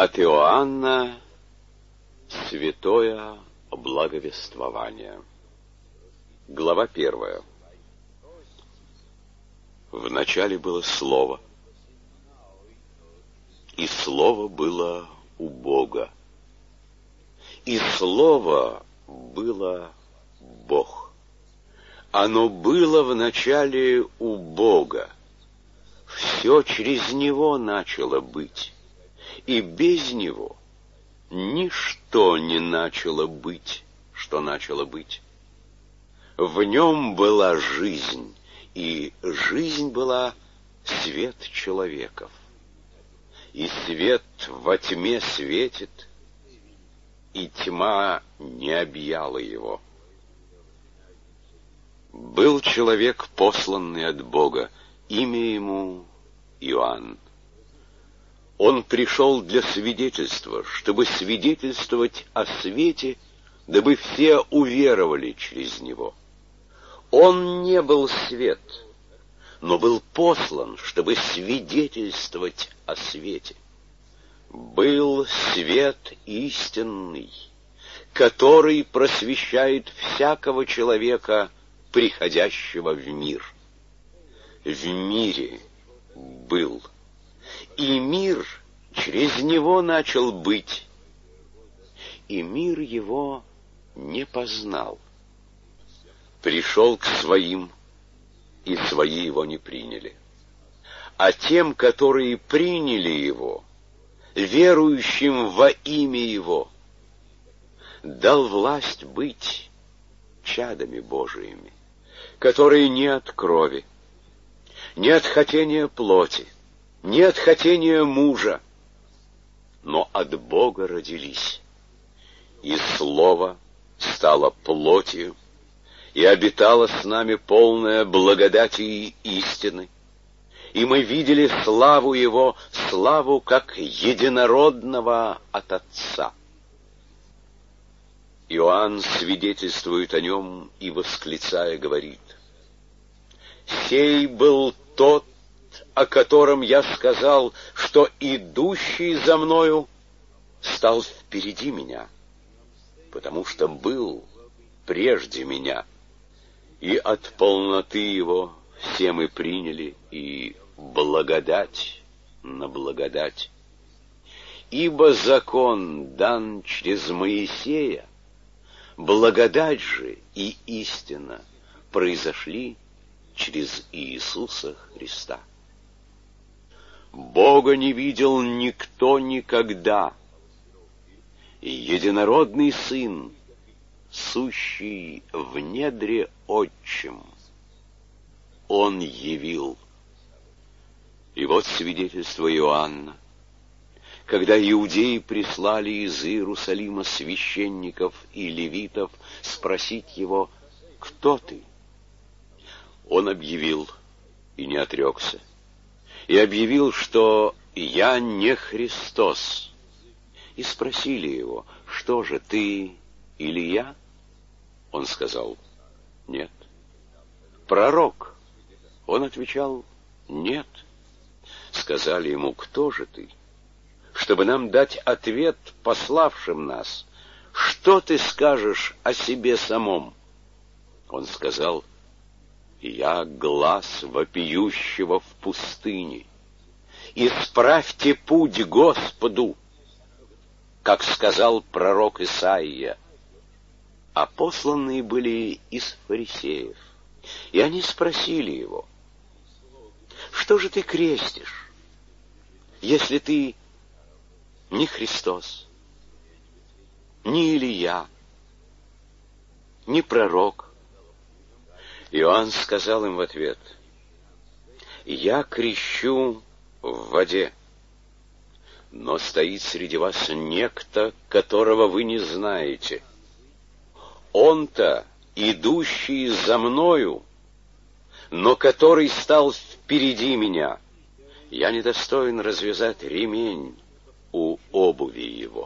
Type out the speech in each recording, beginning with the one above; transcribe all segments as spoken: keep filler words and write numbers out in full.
От Иоанна святое благовествование. Глава первая. Вначале было Слово, и Слово было у Бога, и Слово было Бог. Оно было вначале у Бога, все через Него начало быть, и без Него ничто не начало быть, что начало быть. В Нем была жизнь, и жизнь была свет человеков. И свет во тьме светит, и тьма не объяла его. Был человек, посланный от Бога, имя ему Иоанн. Он пришел для свидетельства, чтобы свидетельствовать о свете, дабы все уверовали через него. Он не был свет, но был послан, чтобы свидетельствовать о свете. Был свет истинный, который просвещает всякого человека, приходящего в мир. В мире был, и мир через него начал быть, и мир его не познал. Пришел к своим, и свои его не приняли. А тем, которые приняли его, верующим во имя его, дал власть быть чадами Божиими, которые не от крови, не от хотения плоти, не от хотения мужа, но от Бога родились. И Слово стало плотью, и обитало с нами полное благодати и истины. И мы видели славу Его, славу как единородного от Отца. Иоанн свидетельствует о Нем и, восклицая, говорит: «Сей был тот, о котором я сказал, что идущий за мною стал впереди меня, потому что был прежде меня, и от полноты его все мы приняли, и благодать на благодать. Ибо закон дан через Моисея, благодать же и истина произошли через Иисуса Христа. Бога не видел никто никогда, и единородный Сын, сущий в недре Отчим, Он явил». И вот свидетельство Иоанна. Когда иудеи прислали из Иерусалима священников и левитов спросить его: «Кто ты?», он объявил и не отрекся, и объявил, что «я не Христос». И спросили его: «Что же, ты Илия?» Он сказал: «Нет». «Пророк?» Он отвечал: «Нет». Сказали ему: «Кто же ты?» Чтобы нам дать ответ пославшим нас: «Что ты скажешь о себе самом?» Он сказал: «Я глас вопиющего в пустыне. Исправьте путь Господу, как сказал пророк Исаия». А посланные были из фарисеев, и они спросили его: «Что же ты крестишь, если ты не Христос, не Илия, не пророк?» Иоанн сказал им в ответ: «Я крещу в воде, но стоит среди вас некто, которого вы не знаете. Он-то, идущий за мною, но который стал впереди меня, я недостоин развязать ремень у обуви его».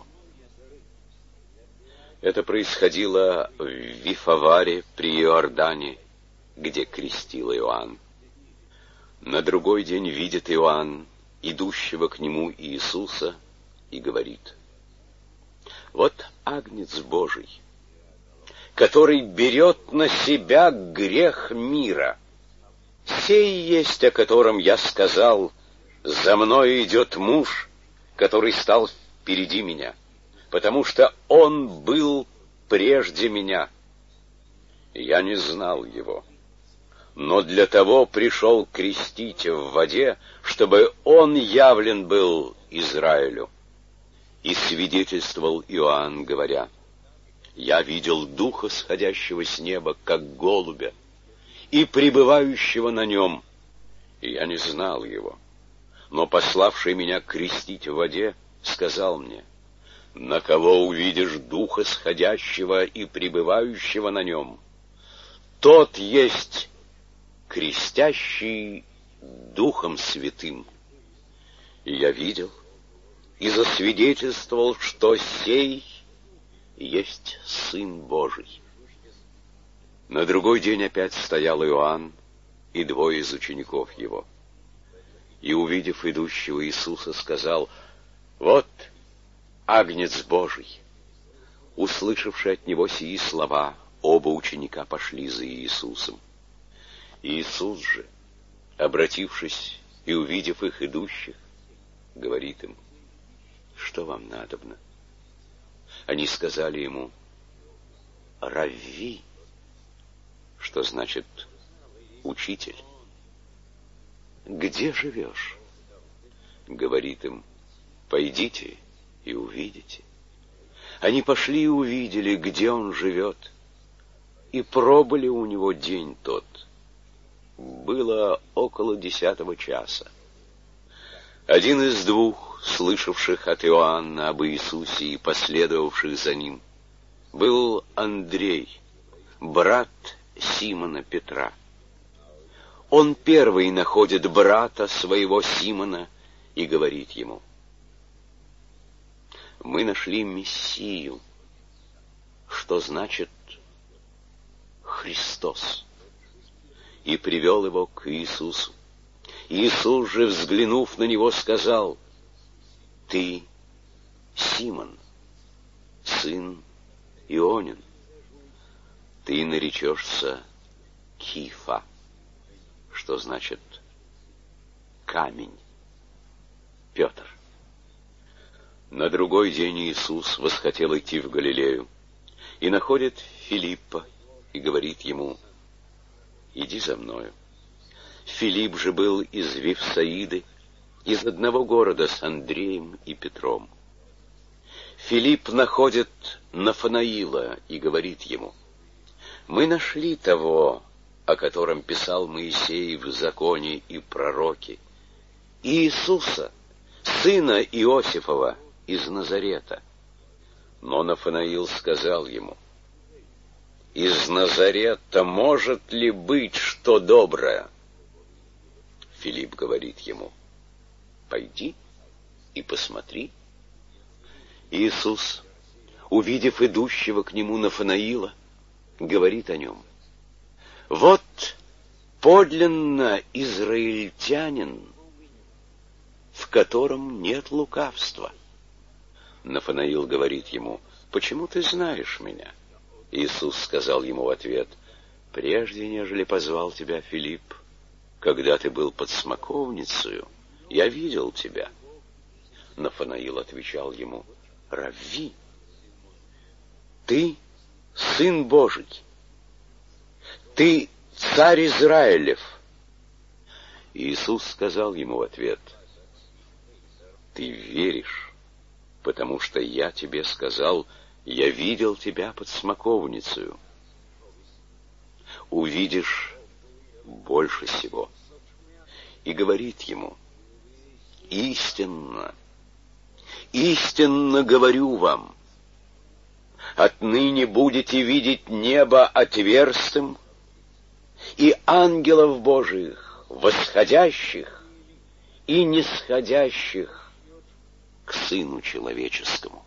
Это происходило в Вифаваре при Иордане, где крестил Иоанн. На другой день видит Иоанн, идущего к нему Иисуса, и говорит: вот Агнец Божий, который берет на себя грех мира. Сей есть, о котором я сказал: за мной идет муж, который стал впереди меня, потому что он был прежде меня. Я не знал его, но для того пришел крестить в воде, чтобы он явлен был Израилю. И свидетельствовал Иоанн, говоря: я видел Духа, сходящего с неба, как голубя, и пребывающего на нем. И я не знал его, но пославший меня крестить в воде сказал мне: на кого увидишь Духа, сходящего и пребывающего на нем, тот есть крестящий Духом Святым. И я видел и засвидетельствовал, что сей есть Сын Божий. На другой день опять стоял Иоанн и двое из учеников его. И, увидев идущего Иисуса, сказал: вот Агнец Божий. Услышавши от него сии слова, оба ученика пошли за Иисусом. Иисус же, обратившись и увидев их идущих, говорит им: что вам надобно? Они сказали ему: Равви, что значит учитель. Где живешь? Говорит им: пойдите и увидите. Они пошли и увидели, где он живет, и пробыли у него день тот. Было около десятого часа. Один из двух, слышавших от Иоанна об Иисусе и последовавших за ним, был Андрей, брат Симона Петра. Он первый находит брата своего Симона и говорит ему: мы нашли Мессию, что значит Христос, и привел его к Иисусу. Иисус же, взглянув на него, сказал: ты Симон, сын Ионин, ты наречешься Кифа, что значит камень, Петр. На другой день Иисус восхотел идти в Галилею и находит Филиппа и говорит ему: иди за мною. Филипп же был из Вифсаиды, из одного города с Андреем и Петром. Филипп находит Нафанаила и говорит ему: мы нашли того, о котором писал Моисей в законе и пророки, Иисуса, сына Иосифова из Назарета. Но Нафанаил сказал ему: из Назарета может ли быть что доброе? Филипп говорит ему: пойди и посмотри. Иисус, увидев идущего к нему Нафанаила, говорит о нем: вот подлинно израильтянин, в котором нет лукавства. Нафанаил говорит ему: почему ты знаешь меня? Иисус сказал ему в ответ: прежде нежели позвал тебя Филипп, когда ты был под смоковницею, я видел тебя. Нафанаил отвечал ему: Равви, ты Сын Божий, ты Царь Израилев. Иисус сказал ему в ответ: ты веришь, потому что я тебе сказал: я видел тебя под смоковницею. Увидишь больше сего. И говорит ему: истинно, истинно говорю вам, отныне будете видеть небо отверстым и ангелов Божиих, восходящих и нисходящих к Сыну Человеческому.